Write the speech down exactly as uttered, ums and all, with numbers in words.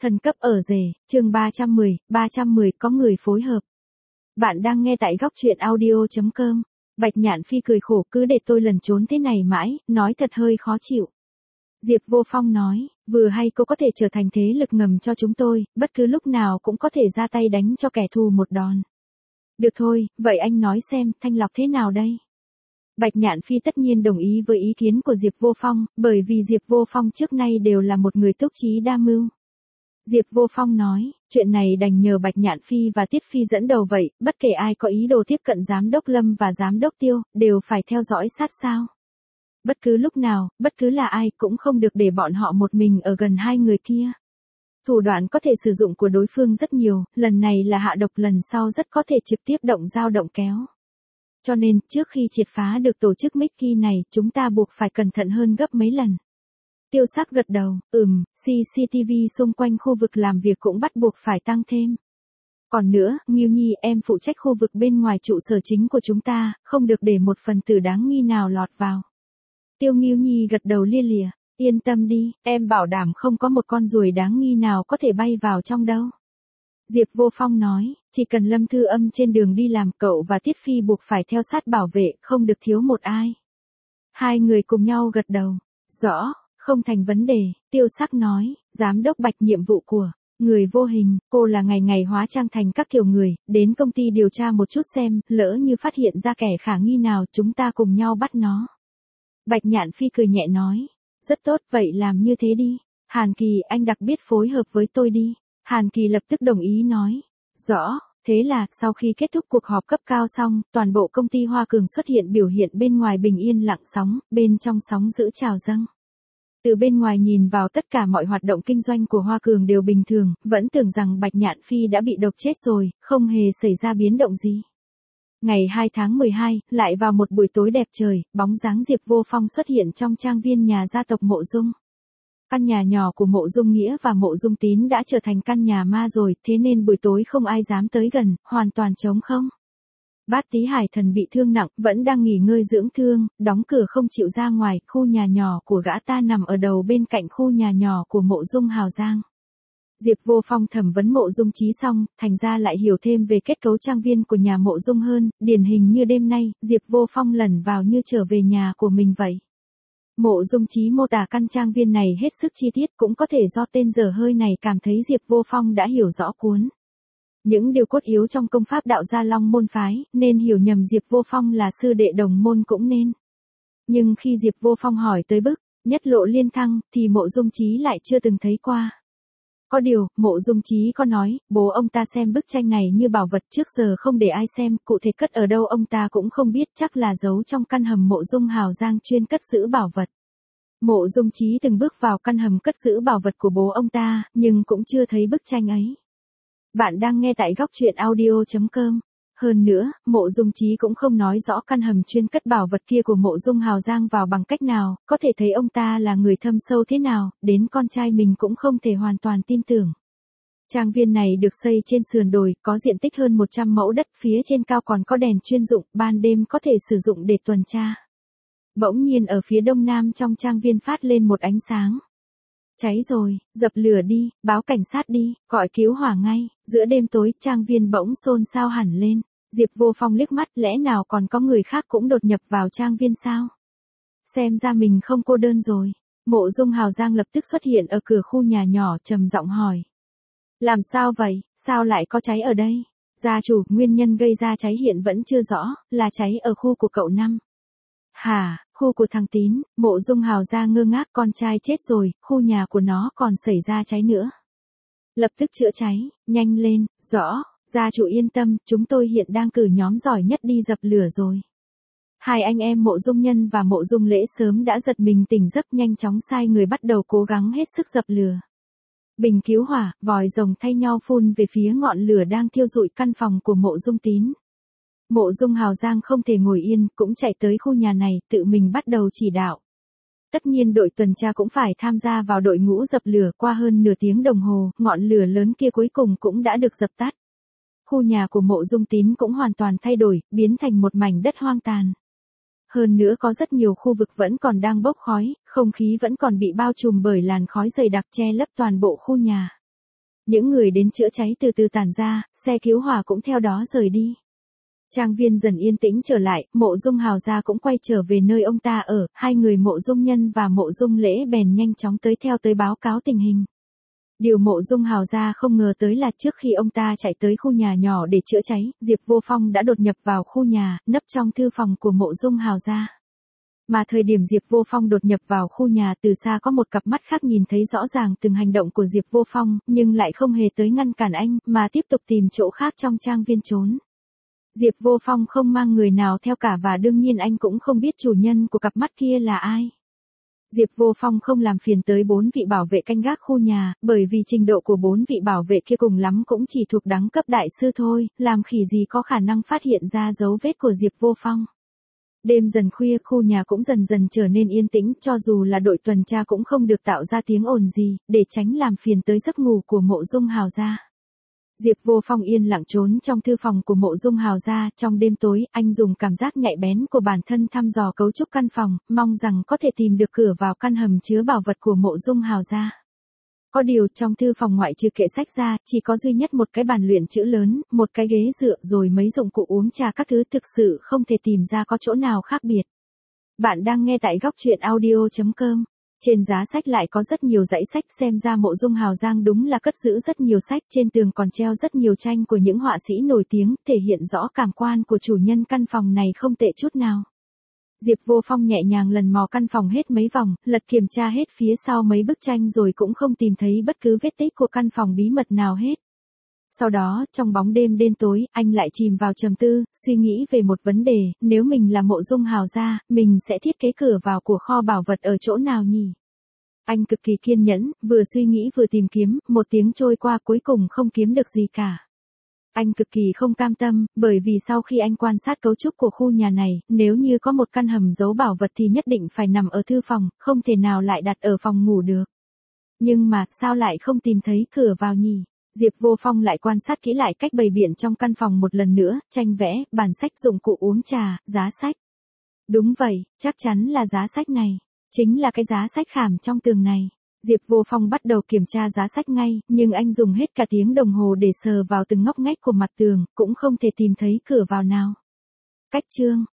Thần cấp ở rể, chương ba trăm mười, ba trăm mười có người phối hợp. Bạn đang nghe tại góc truyện audio.com. Bạch Nhạn Phi cười khổ, cứ để tôi lẩn trốn thế này mãi, nói thật hơi khó chịu. Diệp Vô Phong nói, vừa hay cô có thể trở thành thế lực ngầm cho chúng tôi, bất cứ lúc nào cũng có thể ra tay đánh cho kẻ thù một đòn. Được thôi, vậy anh nói xem, thanh lọc thế nào đây? Bạch Nhạn Phi tất nhiên đồng ý với ý kiến của Diệp Vô Phong, bởi vì Diệp Vô Phong trước nay đều là một người túc trí đa mưu. Diệp Vô Phong nói, chuyện này đành nhờ Bạch Nhạn Phi và Tiết Phi dẫn đầu vậy, bất kể ai có ý đồ tiếp cận giám đốc Lâm và giám đốc Tiêu, đều phải theo dõi sát sao. Bất cứ lúc nào, bất cứ là ai cũng không được để bọn họ một mình ở gần hai người kia. Thủ đoạn có thể sử dụng của đối phương rất nhiều, lần này là hạ độc, lần sau rất có thể trực tiếp động dao động kéo. Cho nên, trước khi triệt phá được tổ chức Mickey này, chúng ta buộc phải cẩn thận hơn gấp mấy lần. Tiêu Sắc gật đầu, ừm, xê xê tê vê xung quanh khu vực làm việc cũng bắt buộc phải tăng thêm. Còn nữa, Ngưu Nhi em phụ trách khu vực bên ngoài trụ sở chính của chúng ta, không được để một phần tử đáng nghi nào lọt vào. Tiêu Ngưu Nhi gật đầu lia lịa, yên tâm đi, em bảo đảm không có một con ruồi đáng nghi nào có thể bay vào trong đâu. Diệp Vô Phong nói, chỉ cần Lâm Thư Âm trên đường đi làm, cậu và Tiết Phi buộc phải theo sát bảo vệ, không được thiếu một ai. Hai người cùng nhau gật đầu, rõ. Không thành vấn đề, Tiêu Sắc nói, giám đốc Bạch, nhiệm vụ của người vô hình, cô là ngày ngày hóa trang thành các kiểu người, đến công ty điều tra một chút xem, lỡ như phát hiện ra kẻ khả nghi nào, chúng ta cùng nhau bắt nó. Bạch Nhạn Phi cười nhẹ nói, rất tốt, vậy làm như thế đi. Hàn Kỳ, anh đặc biệt phối hợp với tôi đi. Hàn Kỳ lập tức đồng ý nói, rõ. Thế là, sau khi kết thúc cuộc họp cấp cao xong, toàn bộ công ty Hoa Cường xuất hiện biểu hiện bên ngoài bình yên lặng sóng, bên trong sóng dữ trào dâng. Từ bên ngoài nhìn vào, tất cả mọi hoạt động kinh doanh của Hoa Cường đều bình thường, vẫn tưởng rằng Bạch Nhạn Phi đã bị độc chết rồi, không hề xảy ra biến động gì. Ngày hai tháng mười hai, lại vào một buổi tối đẹp trời, bóng dáng Diệp Vô Phong xuất hiện trong trang viên nhà gia tộc Mộ Dung. Căn nhà nhỏ của Mộ Dung Nghĩa và Mộ Dung Tín đã trở thành căn nhà ma rồi, thế nên buổi tối không ai dám tới gần, hoàn toàn trống không. Bát Tý Hải Thần bị thương nặng, vẫn đang nghỉ ngơi dưỡng thương, đóng cửa không chịu ra ngoài, khu nhà nhỏ của gã ta nằm ở đầu bên cạnh khu nhà nhỏ của Mộ Dung Hào Giang. Diệp Vô Phong thẩm vấn Mộ Dung Chí xong, thành ra lại hiểu thêm về kết cấu trang viên của nhà Mộ Dung hơn, điển hình như đêm nay, Diệp Vô Phong lẩn vào như trở về nhà của mình vậy. Mộ Dung Chí mô tả căn trang viên này hết sức chi tiết, cũng có thể do tên dở hơi này cảm thấy Diệp Vô Phong đã hiểu rõ cuốn. Những điều cốt yếu trong công pháp đạo gia Long môn phái, nên hiểu nhầm Diệp Vô Phong là sư đệ đồng môn cũng nên. Nhưng khi Diệp Vô Phong hỏi tới bức Nhất Lộ Liên Thăng, thì Mộ Dung Chí lại chưa từng thấy qua. Có điều, Mộ Dung Chí có nói, bố ông ta xem bức tranh này như bảo vật, trước giờ không để ai xem, cụ thể cất ở đâu ông ta cũng không biết, chắc là giấu trong căn hầm Mộ Dung Hào Giang chuyên cất giữ bảo vật. Mộ Dung Chí từng bước vào căn hầm cất giữ bảo vật của bố ông ta, nhưng cũng chưa thấy bức tranh ấy. Bạn đang nghe tại góc truyện audio.com. Hơn nữa, Mộ Dung Chí cũng không nói rõ căn hầm chuyên cất bảo vật kia của Mộ Dung Hào Giang vào bằng cách nào, có thể thấy ông ta là người thâm sâu thế nào, đến con trai mình cũng không thể hoàn toàn tin tưởng. Trang viên này được xây trên sườn đồi, có diện tích hơn một trăm mẫu đất, phía trên cao còn có đèn chuyên dụng, ban đêm có thể sử dụng để tuần tra. Bỗng nhiên ở phía đông nam trong trang viên phát lên một ánh sáng. Cháy rồi, dập lửa đi, báo cảnh sát đi, gọi cứu hỏa ngay. Giữa đêm tối, trang viên bỗng xôn xao hẳn lên. Diệp Vô Phong liếc mắt, lẽ nào còn có người khác cũng đột nhập vào trang viên sao? Xem ra mình không cô đơn rồi. Mộ Dung Hào Giang lập tức xuất hiện ở cửa khu nhà nhỏ, trầm giọng hỏi. Làm sao vậy, sao lại có cháy ở đây? Gia chủ, nguyên nhân gây ra cháy hiện vẫn chưa rõ, là cháy ở khu của cậu Năm. Hả, khu của thằng Tín? Mộ Dung Hào Giang ngơ ngác, con trai chết rồi, khu nhà của nó còn xảy ra cháy nữa. Lập tức chữa cháy, nhanh lên, rõ, gia chủ yên tâm, chúng tôi hiện đang cử nhóm giỏi nhất đi dập lửa rồi. Hai anh em Mộ Dung Nhân và Mộ Dung Lễ sớm đã giật mình tỉnh giấc, nhanh chóng sai người bắt đầu cố gắng hết sức dập lửa. Bình cứu hỏa, vòi rồng thay nhau phun về phía ngọn lửa đang thiêu rụi căn phòng của Mộ Dung Tín. Mộ Dung Hào Giang không thể ngồi yên, cũng chạy tới khu nhà này, tự mình bắt đầu chỉ đạo. Tất nhiên đội tuần tra cũng phải tham gia vào đội ngũ dập lửa, qua hơn nửa tiếng đồng hồ, ngọn lửa lớn kia cuối cùng cũng đã được dập tắt. Khu nhà của Mộ Dung Tín cũng hoàn toàn thay đổi, biến thành một mảnh đất hoang tàn. Hơn nữa có rất nhiều khu vực vẫn còn đang bốc khói, không khí vẫn còn bị bao trùm bởi làn khói dày đặc che lấp toàn bộ khu nhà. Những người đến chữa cháy từ từ tản ra, xe cứu hỏa cũng theo đó rời đi. Trang viên dần yên tĩnh trở lại, Mộ Dung Hào gia cũng quay trở về nơi ông ta ở, hai người Mộ Dung Nhân và Mộ Dung Lễ bèn nhanh chóng tới theo tới báo cáo tình hình. Điều Mộ Dung Hào gia không ngờ tới là trước khi ông ta chạy tới khu nhà nhỏ để chữa cháy, Diệp Vô Phong đã đột nhập vào khu nhà, nấp trong thư phòng của Mộ Dung Hào gia. Mà thời điểm Diệp Vô Phong đột nhập vào khu nhà, từ xa có một cặp mắt khác nhìn thấy rõ ràng từng hành động của Diệp Vô Phong, nhưng lại không hề tới ngăn cản anh, mà tiếp tục tìm chỗ khác trong trang viên trốn. Diệp Vô Phong không mang người nào theo cả và đương nhiên anh cũng không biết chủ nhân của cặp mắt kia là ai. Diệp Vô Phong không làm phiền tới bốn vị bảo vệ canh gác khu nhà, bởi vì trình độ của bốn vị bảo vệ kia cùng lắm cũng chỉ thuộc đẳng cấp đại sư thôi, làm khỉ gì có khả năng phát hiện ra dấu vết của Diệp Vô Phong. Đêm dần khuya, khu nhà cũng dần dần trở nên yên tĩnh, cho dù là đội tuần tra cũng không được tạo ra tiếng ồn gì, để tránh làm phiền tới giấc ngủ của Mộ Dung Hào gia. Diệp Vô Phong yên lặng trốn trong thư phòng của Mộ Dung Hào gia, trong đêm tối, anh dùng cảm giác nhạy bén của bản thân thăm dò cấu trúc căn phòng, mong rằng có thể tìm được cửa vào căn hầm chứa bảo vật của Mộ Dung Hào gia. Có điều trong thư phòng ngoại trừ kệ sách ra, chỉ có duy nhất một cái bàn luyện chữ lớn, một cái ghế dựa rồi mấy dụng cụ uống trà các thứ, thực sự không thể tìm ra có chỗ nào khác biệt. Bạn đang nghe tại góc truyện audio chấm com. Trên giá sách lại có rất nhiều dãy sách, xem ra Mộ Dung Hào Giang đúng là cất giữ rất nhiều sách, trên tường còn treo rất nhiều tranh của những họa sĩ nổi tiếng, thể hiện rõ cảm quan của chủ nhân căn phòng này không tệ chút nào. Diệp Vô Phong nhẹ nhàng lần mò căn phòng hết mấy vòng, lật kiểm tra hết phía sau mấy bức tranh rồi cũng không tìm thấy bất cứ vết tích của căn phòng bí mật nào hết. Sau đó, trong bóng đêm đen tối, anh lại chìm vào trầm tư, suy nghĩ về một vấn đề, nếu mình là Mộ Dung Hào gia, mình sẽ thiết kế cửa vào của kho bảo vật ở chỗ nào nhỉ? Anh cực kỳ kiên nhẫn, vừa suy nghĩ vừa tìm kiếm, một tiếng trôi qua cuối cùng không kiếm được gì cả. Anh cực kỳ không cam tâm, bởi vì sau khi anh quan sát cấu trúc của khu nhà này, nếu như có một căn hầm giấu bảo vật thì nhất định phải nằm ở thư phòng, không thể nào lại đặt ở phòng ngủ được. Nhưng mà, sao lại không tìm thấy cửa vào nhỉ? Diệp Vô Phong lại quan sát kỹ lại cách bày biện trong căn phòng một lần nữa, tranh vẽ, bàn sách, dụng cụ uống trà, giá sách. Đúng vậy, chắc chắn là giá sách này. Chính là cái giá sách khảm trong tường này. Diệp Vô Phong bắt đầu kiểm tra giá sách ngay, nhưng anh dùng hết cả tiếng đồng hồ để sờ vào từng ngóc ngách của mặt tường, cũng không thể tìm thấy cửa vào nào. Cách chương